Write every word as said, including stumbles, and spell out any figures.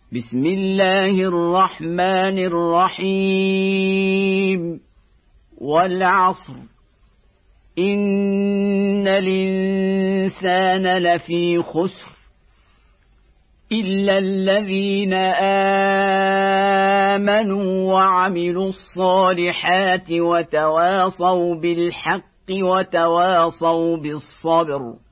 بسم الله الرحمن الرحيم والعصر إن الإنسان لفي خسر إلا الذين آمنوا وعملوا الصالحات وتواصوا بالحق وتواصوا بالصبر.